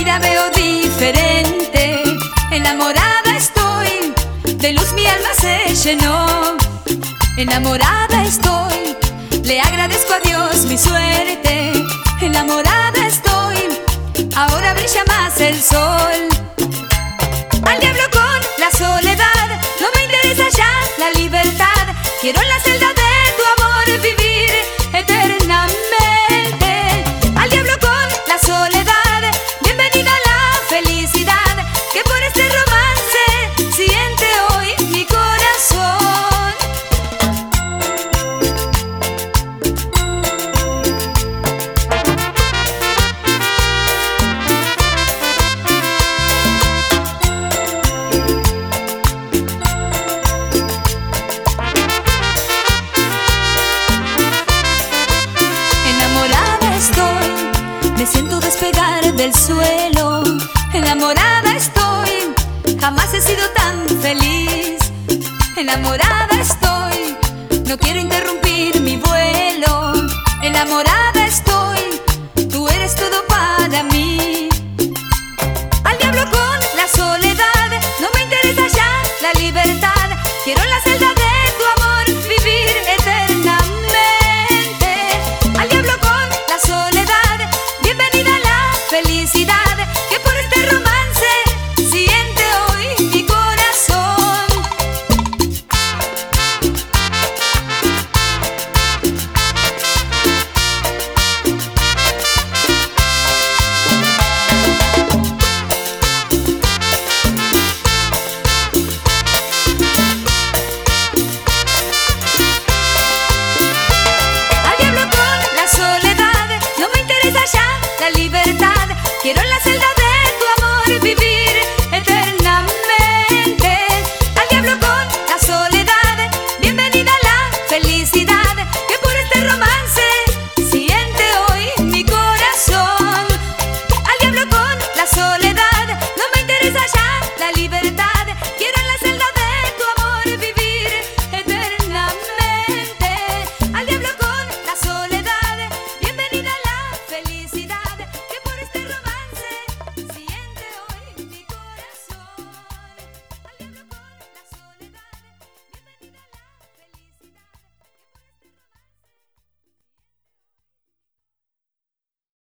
vida veo diferente. Enamorada estoy, de luz mi alma se llenó. Enamorada estoy, le agradezco a Dios mi suerte. Enamorada estoy, ahora brilla más el sol. Al diablo con la soledad, no me interesa ya la libertad. Quiero en la celda de tu amor vivir eternamente. Al diablo con la soledad, bienvenida a la felicidad que por este romance siente hoy mi corazón. Enamorada estoy, me siento despegar del suelo. Enamorada estoy, jamás he sido tan feliz. Enamorada estoy, no quiero interrumpir mi vuelo. Enamorada